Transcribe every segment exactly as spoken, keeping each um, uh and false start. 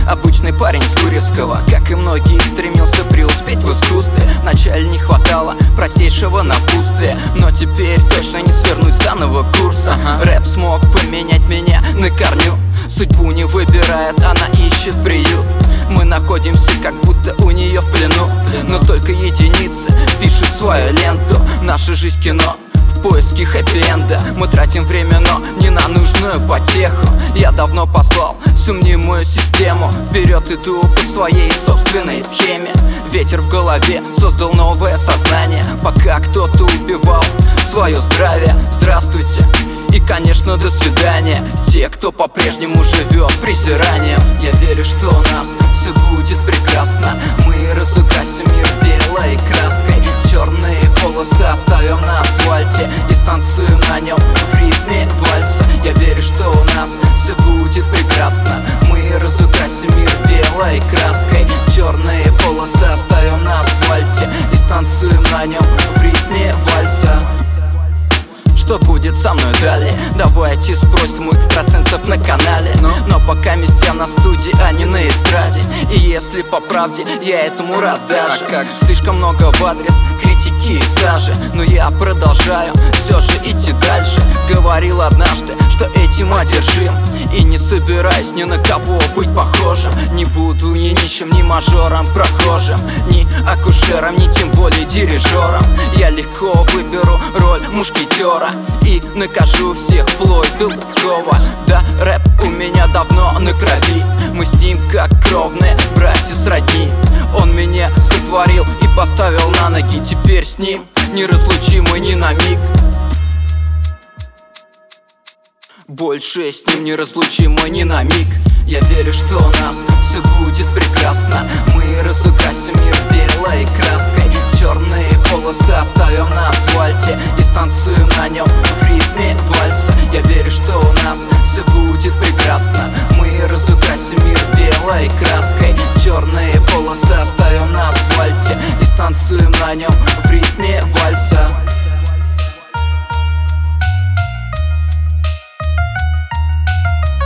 Обычный парень с Куревского, как и многие, стремился преуспеть в искусстве. Вначале не хватало простейшего напутствия, но теперь точно не свернуть с данного курса. Рэп смог поменять меня на корню. Судьбу не выбирает, она ищет приют. Мы находимся как будто у нее в плену, но только единицы пишут свою ленту. Наша жизнь кино в поиске хэппи-энда. Мы тратим время, но не на нужную потеху. Я давно послал всю мнимую систему. Вперед иду по своей собственной схеме. Ветер в голове создал новое сознание, пока кто-то убивал свое здравие. Здравствуйте и, конечно, до свидания те, кто по-прежнему живет презиранием. Я верю, что у нас все будет прекрасно. Мы разукрасим мир белой краской. Черные полосы оставим на асфальте и станцуем на нем в ритме вальса. Я верю, что у нас все будет прекрасно. Мы разукрасим мир белой краской. Черные полосы оставим на асфальте и станцуем на нем в ритме вальса. Что будет со мной далее? Давайте спросим у экстрасенсов на канале. Но, но пока месть я на студии, а не на эстраде. И если по правде, я этому рад даже. А как? Слишком много в адрес критики и сажи, но я продолжаю все же идти дальше. Говорил однажды, что этим одержим, и не собираюсь ни на кого быть похожим. Не буду ни нищим, ни мажором прохожим, ни акушером, ни тем более дирижером. Я легко выберу роль мушкетера и накажу всех вплоть до другого. Да, рэп у меня давно на крови. Мы с ним как кровные братья сродни. Он меня сотворил и поставил на ноги. Теперь с ним неразлучимы ни на миг. Больше с ним неразлучимы ни на миг. Я верю, что у нас все будет прекрасно. Мы разукрасим мир белой краской. Черные полосы оставим на асфальте и станцуем на нем в ритме вальса. Я верю, что у нас все будет прекрасно. Мы разукрасим мир белой краской. Черные полосы оставим на асфальте и станцуем на нем в ритме вальса.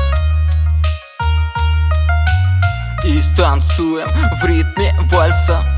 И станцуем в ритме вальса.